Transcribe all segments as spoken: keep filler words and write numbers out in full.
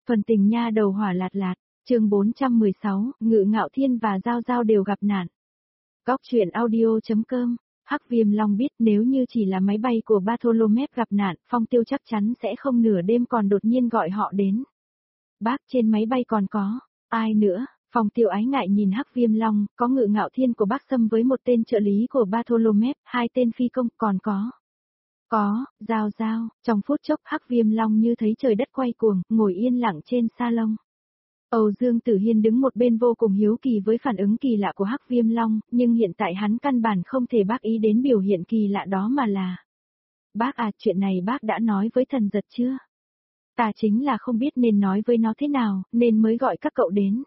Phần tình nha đầu hỏa lạt lạt, chương bốn trăm mười sáu, Ngự Ngạo Thiên và Giao Giao đều gặp nạn. Góc truyện audio.com, Hắc Viêm Long biết nếu như chỉ là máy bay của Bartholomew gặp nạn, Phong Tiêu chắc chắn sẽ không nửa đêm còn đột nhiên gọi họ đến. Bác, trên máy bay còn có, ai nữa? Phong Tiêu ái ngại nhìn Hắc Viêm Long, có Ngự Ngạo Thiên của bác Sâm với một tên trợ lý của Bartholomew, hai tên phi công, còn có. Có, Giao Giao, trong phút chốc Hắc Viêm Long như thấy trời đất quay cuồng, ngồi yên lặng trên salon. Âu Dương Tử Hiên đứng một bên vô cùng hiếu kỳ với phản ứng kỳ lạ của Hắc Viêm Long, nhưng hiện tại hắn căn bản không thể bác ý đến biểu hiện kỳ lạ đó mà là. Bác à, chuyện này bác đã nói với thần giật chưa? Ta chính là không biết nên nói với nó thế nào, nên mới gọi các cậu đến.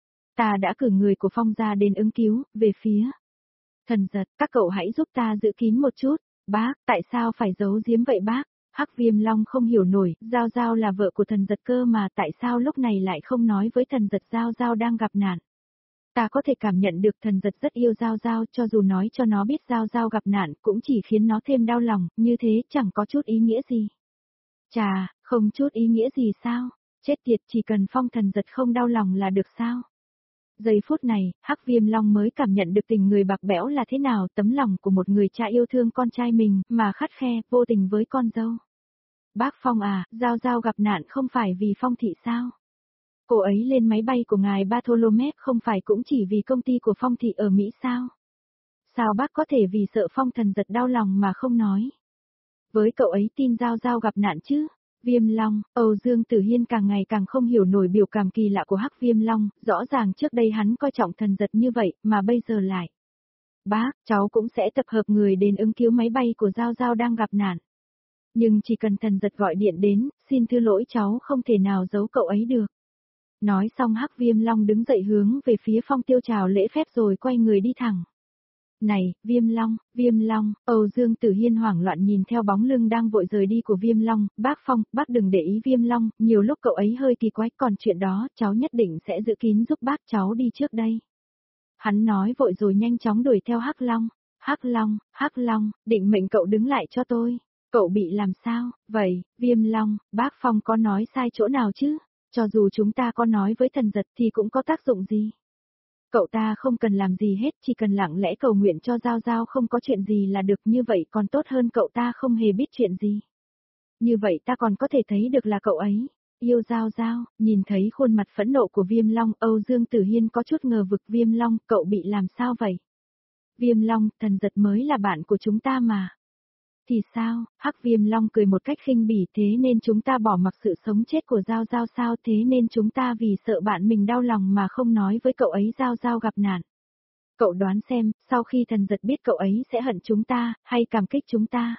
Ta đã cử người của Phong gia đến ứng cứu, về phía. Thần giật, các cậu hãy giúp ta giữ kín một chút. Bác, tại sao phải giấu giếm vậy bác? Hắc Viêm Long không hiểu nổi, Giao Giao là vợ của thần giật cơ mà tại sao lúc này lại không nói với thần giật Giao Giao đang gặp nạn. Ta có thể cảm nhận được thần giật rất yêu Giao Giao, cho dù nói cho nó biết Giao Giao gặp nạn cũng chỉ khiến nó thêm đau lòng, như thế chẳng có chút ý nghĩa gì. Chà, không chút ý nghĩa gì sao? Chết tiệt, chỉ cần Phong thần giật không đau lòng là được sao? Giây phút này, Hắc Viêm Long mới cảm nhận được tình người bạc bẽo là thế nào, tấm lòng của một người cha yêu thương con trai mình, mà khắt khe, vô tình với con dâu. Bác Phong à, Giao Giao gặp nạn không phải vì Phong thị sao? Cô ấy lên máy bay của ngài Bartholomew không phải cũng chỉ vì công ty của Phong thị ở Mỹ sao? Sao bác có thể vì sợ Phong thần giật đau lòng mà không nói? Với cậu ấy tin Giao Giao gặp nạn chứ? Viêm Long, Âu Dương Tử Hiên càng ngày càng không hiểu nổi biểu cảm kỳ lạ của Hắc Viêm Long, rõ ràng trước đây hắn coi trọng thần giật như vậy, mà bây giờ lại. Bác, cháu cũng sẽ tập hợp người đến ứng cứu máy bay của Giao Giao đang gặp nạn. Nhưng chỉ cần thần giật gọi điện đến, xin thứ lỗi cháu không thể nào giấu cậu ấy được. Nói xong Hắc Viêm Long đứng dậy hướng về phía Phong Tiêu chào lễ phép rồi quay người đi thẳng. Này, Viêm Long, Viêm Long, Âu Dương Tử Hiên hoảng loạn nhìn theo bóng lưng đang vội rời đi của Viêm Long, bác Phong, bác đừng để ý Viêm Long, nhiều lúc cậu ấy hơi kỳ quái, còn chuyện đó, cháu nhất định sẽ giữ kín giúp bác cháu đi trước đây. Hắn nói vội rồi nhanh chóng đuổi theo Hắc Long, Hắc Long, Hắc Long, định mệnh cậu đứng lại cho tôi, cậu bị làm sao, vậy, Viêm Long, bác Phong có nói sai chỗ nào chứ, cho dù chúng ta có nói với thần giật thì cũng có tác dụng gì. Cậu ta không cần làm gì hết, chỉ cần lặng lẽ cầu nguyện cho Giao Giao không có chuyện gì là được, như vậy còn tốt hơn cậu ta không hề biết chuyện gì. Như vậy ta còn có thể thấy được là cậu ấy yêu Giao Giao. Nhìn thấy khuôn mặt phẫn nộ của Viêm Long, Âu Dương Tử Hiên có chút ngờ vực. Viêm Long, cậu bị làm sao vậy? Viêm Long, thần giật mới là bạn của chúng ta mà. Thì sao? Hắc Viêm Long cười một cách khinh bỉ, thế nên chúng ta bỏ mặc sự sống chết của Giao Giao sao? Thế nên chúng ta vì sợ bạn mình đau lòng mà không nói với cậu ấy Giao Giao gặp nạn. Cậu đoán xem, sau khi thần giật biết cậu ấy sẽ hận chúng ta, hay cảm kích chúng ta?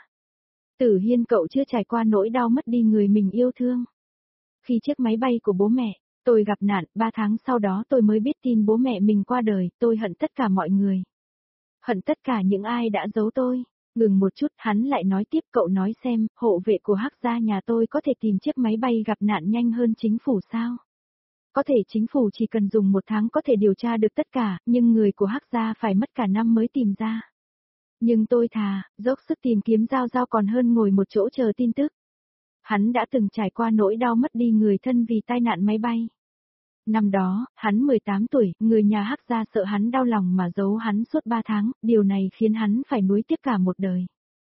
Tử Hiên, cậu chưa trải qua nỗi đau mất đi người mình yêu thương. Khi chiếc máy bay của bố mẹ, tôi gặp nạn, ba tháng sau đó tôi mới biết tin bố mẹ mình qua đời, tôi hận tất cả mọi người. Hận tất cả những ai đã giấu tôi. Ngừng một chút, hắn lại nói tiếp, cậu nói xem, hộ vệ của Hắc gia nhà tôi có thể tìm chiếc máy bay gặp nạn nhanh hơn chính phủ sao? Có thể chính phủ chỉ cần dùng một tháng có thể điều tra được tất cả, nhưng người của Hắc gia phải mất cả năm mới tìm ra. Nhưng tôi thà, dốc sức tìm kiếm Giao Giao còn hơn ngồi một chỗ chờ tin tức. Hắn đã từng trải qua nỗi đau mất đi người thân vì tai nạn máy bay. Năm đó, hắn mười tám tuổi, người nhà Hắc gia sợ hắn đau lòng mà giấu hắn suốt ba tháng, điều này khiến hắn phải nuối tiếc cả một đời.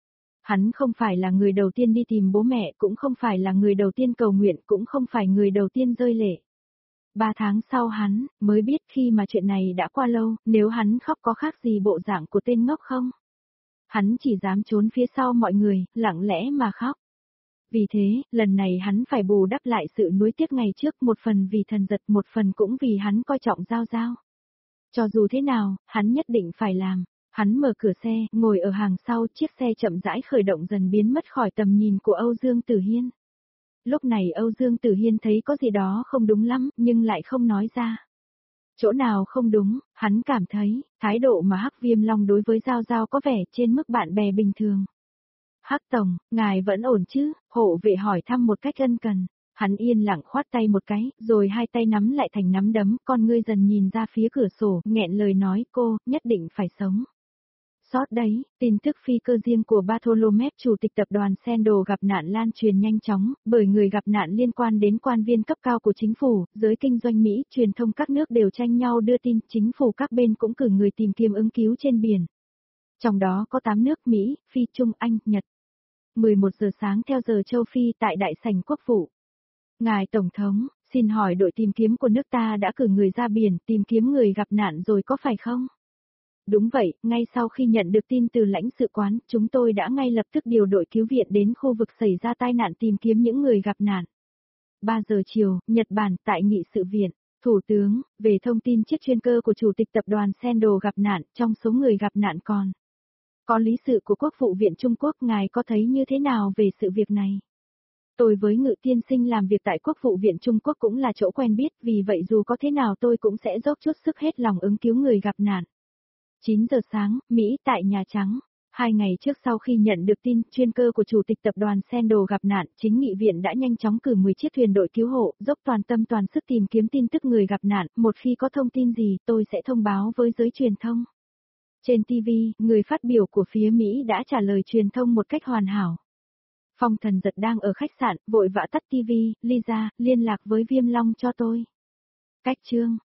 Hắn không phải là người đầu tiên đi tìm bố mẹ, cũng không phải là người đầu tiên cầu nguyện, cũng không phải người đầu tiên rơi lệ. Ba tháng sau hắn, mới biết khi mà chuyện này đã qua lâu, nếu hắn khóc có khác gì bộ dạng của tên ngốc không? Hắn chỉ dám trốn phía sau mọi người, lặng lẽ mà khóc. Vì thế, lần này hắn phải bù đắp lại sự nuối tiếc ngày trước, một phần vì thần giật, một phần cũng vì hắn coi trọng Giao Giao. Cho dù thế nào, hắn nhất định phải làm. Hắn mở cửa xe, ngồi ở hàng sau, chiếc xe chậm rãi khởi động dần biến mất khỏi tầm nhìn của Âu Dương Tử Hiên. Lúc này Âu Dương Tử Hiên thấy có gì đó không đúng lắm, nhưng lại không nói ra. Chỗ nào không đúng, hắn cảm thấy, thái độ mà Hắc Viêm Long đối với Giao Giao có vẻ trên mức bạn bè bình thường. Hắc Tổng, ngài vẫn ổn chứ? Hộ vệ hỏi thăm một cách ân cần. Hắn yên lặng khoát tay một cái, rồi hai tay nắm lại thành nắm đấm, con ngươi dần nhìn ra phía cửa sổ, nghẹn lời nói, cô, nhất định phải sống. Sót đấy, tin tức phi cơ riêng của Bartholomew chủ tịch tập đoàn Sandal gặp nạn lan truyền nhanh chóng, bởi người gặp nạn liên quan đến quan viên cấp cao của chính phủ, giới kinh doanh Mỹ, truyền thông các nước đều tranh nhau đưa tin, chính phủ các bên cũng cử người tìm kiếm ứng cứu trên biển. Trong đó có tám nước Mỹ, Phi, Trung, Anh, Nhật. mười một giờ sáng theo giờ châu Phi tại Đại sảnh Quốc vụ. Ngài Tổng thống, xin hỏi đội tìm kiếm của nước ta đã cử người ra biển tìm kiếm người gặp nạn rồi có phải không? Đúng vậy, ngay sau khi nhận được tin từ lãnh sự quán, chúng tôi đã ngay lập tức điều đội cứu viện đến khu vực xảy ra tai nạn tìm kiếm những người gặp nạn. ba giờ chiều, Nhật Bản, tại nghị sự viện, Thủ tướng, về thông tin chiếc chuyên cơ của Chủ tịch tập đoàn Sandal gặp nạn, trong số người gặp nạn còn có lý sự của Quốc vụ viện Trung Quốc, ngài có thấy như thế nào về sự việc này? Tôi với Ngự tiên sinh làm việc tại Quốc vụ viện Trung Quốc cũng là chỗ quen biết, vì vậy dù có thế nào tôi cũng sẽ dốc chút sức hết lòng ứng cứu người gặp nạn. chín giờ sáng, Mỹ tại Nhà Trắng. Hai ngày trước sau khi nhận được tin, chuyên cơ của Chủ tịch tập đoàn Sandal gặp nạn, chính nghị viện đã nhanh chóng cử mười chiếc thuyền đội cứu hộ, dốc toàn tâm toàn sức tìm kiếm tin tức người gặp nạn, một khi có thông tin gì, tôi sẽ thông báo với giới truyền thông. Trên ti vi, người phát biểu của phía Mỹ đã trả lời truyền thông một cách hoàn hảo. Phong Thần Giật đang ở khách sạn, vội vã tắt ti vi, Lisa, liên lạc với Viêm Long cho tôi. Cách chương